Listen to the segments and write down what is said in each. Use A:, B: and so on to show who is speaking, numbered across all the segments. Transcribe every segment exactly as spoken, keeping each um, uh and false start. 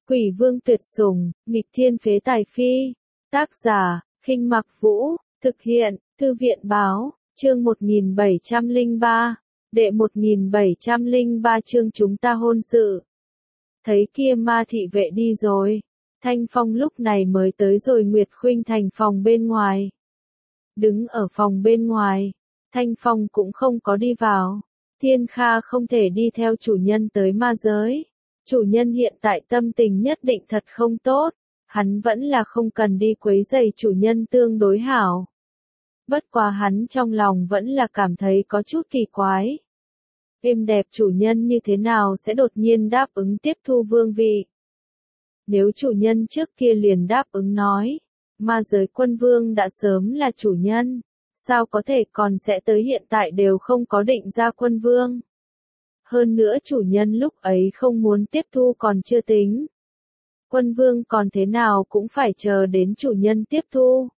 A: Quỷ vương tuyệt sủng, nghịch thiên phế tài phi. Tác giả, Khinh Mặc Vũ, thực hiện, Thư viện báo, chương một nghìn bảy trăm lẻ ba, đệ một nghìn bảy trăm lẻ ba chương chúng ta hôn sự. Thấy kia ma thị vệ đi rồi, Thanh Phong lúc này mới tới rồi Nguyệt Khuynh Thành phòng bên ngoài. Đứng ở phòng bên ngoài, Thanh Phong cũng không có đi vào. Thiên Kha không thể đi theo chủ nhân tới ma giới. Chủ nhân hiện tại tâm tình nhất định thật không tốt, hắn vẫn là không cần đi quấy rầy chủ nhân tương đối hảo. Bất quá hắn trong lòng vẫn là cảm thấy có chút kỳ quái. Êm đẹp chủ nhân như thế nào sẽ đột nhiên đáp ứng tiếp thu vương vị? Nếu chủ nhân trước kia liền đáp ứng nói, ma giới quân vương đã sớm là chủ nhân, sao có thể còn sẽ tới hiện tại đều không có định ra quân vương? Hơn nữa chủ nhân lúc ấy không muốn tiếp thu còn chưa tính. Quân vương còn thế nào cũng phải chờ đến chủ nhân tiếp thu.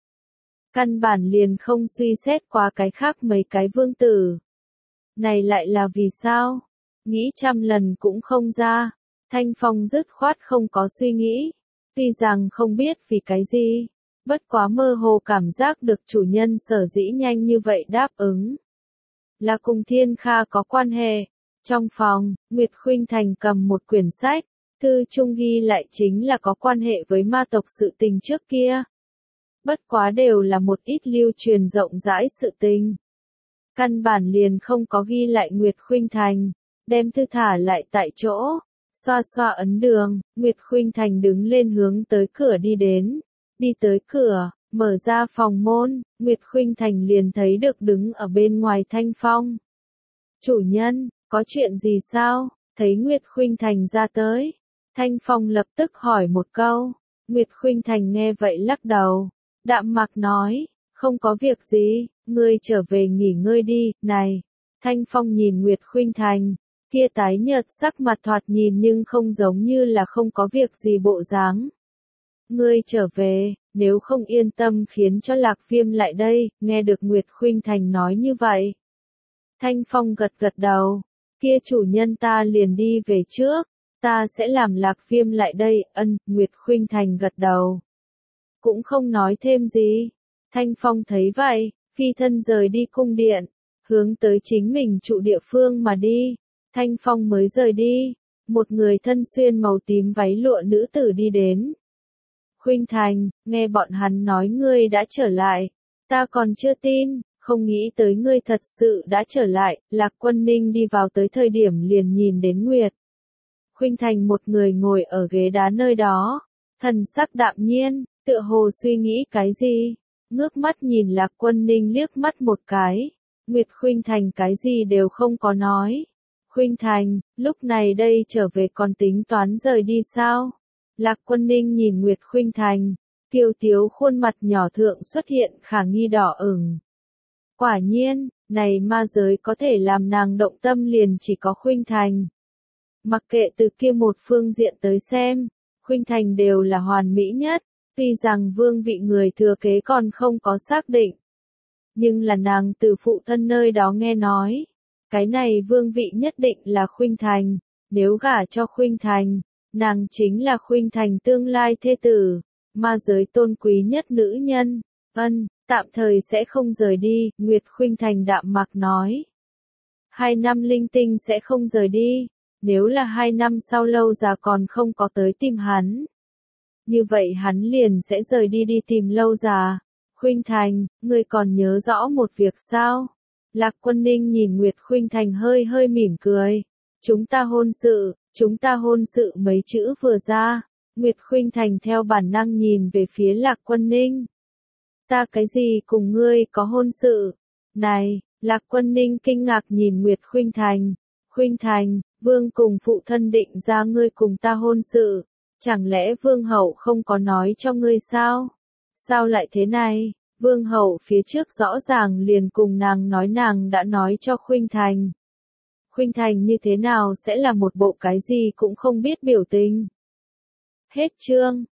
A: Căn bản liền không suy xét qua cái khác mấy cái vương tử. Này lại là vì sao? Nghĩ trăm lần cũng không ra. Thanh Phong dứt khoát không có suy nghĩ. Tuy rằng không biết vì cái gì. Bất quá mơ hồ cảm giác được chủ nhân sở dĩ nhanh như vậy đáp ứng. Là cùng Thiên Kha có quan hệ. Trong phòng, Nguyệt Khuynh Thành cầm một quyển sách, thư chung ghi lại chính là có quan hệ với ma tộc sự tình trước kia. Bất quá đều là một ít lưu truyền rộng rãi sự tình. Căn bản liền không có ghi lại Nguyệt Khuynh Thành, đem thư thả lại tại chỗ, xoa xoa ấn đường, Nguyệt Khuynh Thành đứng lên hướng tới cửa đi đến, đi tới cửa, mở ra phòng môn, Nguyệt Khuynh Thành liền thấy được đứng ở bên ngoài Thanh Phong. Chủ nhân, có chuyện gì sao? Thấy Nguyệt Khuynh Thành ra tới, Thanh Phong lập tức hỏi một câu. Nguyệt Khuynh Thành nghe vậy lắc đầu, đạm mạc nói, không có việc gì, ngươi trở về nghỉ ngơi đi. Này, Thanh Phong nhìn Nguyệt Khuynh Thành, kia tái nhợt sắc mặt thoạt nhìn nhưng không giống như là không có việc gì bộ dáng. Ngươi trở về, nếu không yên tâm khiến cho Lạc Viêm lại đây. Nghe được Nguyệt Khuynh Thành nói như vậy, Thanh Phong gật gật đầu. Kia chủ nhân ta liền đi về trước, ta sẽ làm Lạc Viêm lại đây. Ân, Nguyệt Khuynh Thành gật đầu, cũng không nói thêm gì. Thanh Phong thấy vậy, phi thân rời đi cung điện, hướng tới chính mình trụ địa phương mà đi. Thanh Phong mới rời đi, một người thân xuyên màu tím váy lụa nữ tử đi đến. Khuynh Thành, nghe bọn hắn nói ngươi đã trở lại, ta còn chưa tin. Không nghĩ tới ngươi thật sự đã trở lại. Lạc Quân Ninh đi vào tới thời điểm liền nhìn đến Nguyệt Khuynh Thành một người ngồi ở ghế đá nơi đó, thần sắc đạm nhiên, tựa hồ suy nghĩ cái gì, ngước mắt nhìn Lạc Quân Ninh liếc mắt một cái. Nguyệt Khuynh Thành cái gì đều không có nói. Khuynh Thành, lúc này đây trở về còn tính toán rời đi sao? Lạc Quân Ninh nhìn Nguyệt Khuynh Thành, kiều tiếu khuôn mặt nhỏ thượng xuất hiện khả nghi đỏ ửng. Quả nhiên, này ma giới có thể làm nàng động tâm liền chỉ có Khuynh Thành. Mặc kệ từ kia một phương diện tới xem, Khuynh Thành đều là hoàn mỹ nhất, tuy rằng vương vị người thừa kế còn không có xác định. Nhưng là nàng từ phụ thân nơi đó nghe nói, cái này vương vị nhất định là Khuynh Thành, nếu gả cho Khuynh Thành, nàng chính là Khuynh Thành tương lai thê tử, ma giới tôn quý nhất nữ nhân. Ân, tạm thời sẽ không rời đi, Nguyệt Khuynh Thành đạm mạc nói. Hai năm linh tinh sẽ không rời đi, nếu là hai năm sau lâu già còn không có tới tìm hắn. Như vậy hắn liền sẽ rời đi đi tìm lâu già. Khuynh Thành, ngươi còn nhớ rõ một việc sao? Lạc Quân Ninh nhìn Nguyệt Khuynh Thành hơi hơi mỉm cười. Chúng ta hôn sự, chúng ta hôn sự mấy chữ vừa ra, Nguyệt Khuynh Thành theo bản năng nhìn về phía Lạc Quân Ninh. Ta cái gì cùng ngươi có hôn sự? Này, Lạc Quân Ninh kinh ngạc nhìn Nguyệt Khuynh Thành. Khuynh Thành, vương cùng phụ thân định ra ngươi cùng ta hôn sự. Chẳng lẽ vương hậu không có nói cho ngươi sao? Sao lại thế này? Vương hậu phía trước rõ ràng liền cùng nàng nói nàng đã nói cho Khuynh Thành. Khuynh Thành như thế nào sẽ là một bộ cái gì cũng không biết biểu tình. Hết chương.